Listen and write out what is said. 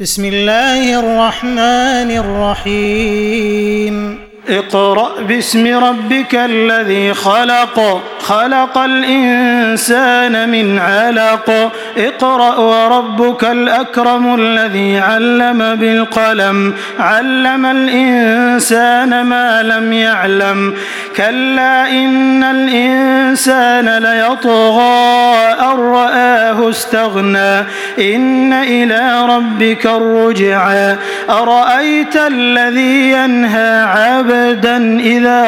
بسم الله الرحمن الرحيم اقرأ باسم ربك الذي خلق خلق الإنسان من علق اقرأ وربك الأكرم الذي علم بالقلم علم الإنسان ما لم يعلم كلا إن الإنسان ليطغى أن رآه استغنى إن إلى ربك الرجعى أرأيت الذي ينهى عبدا إذا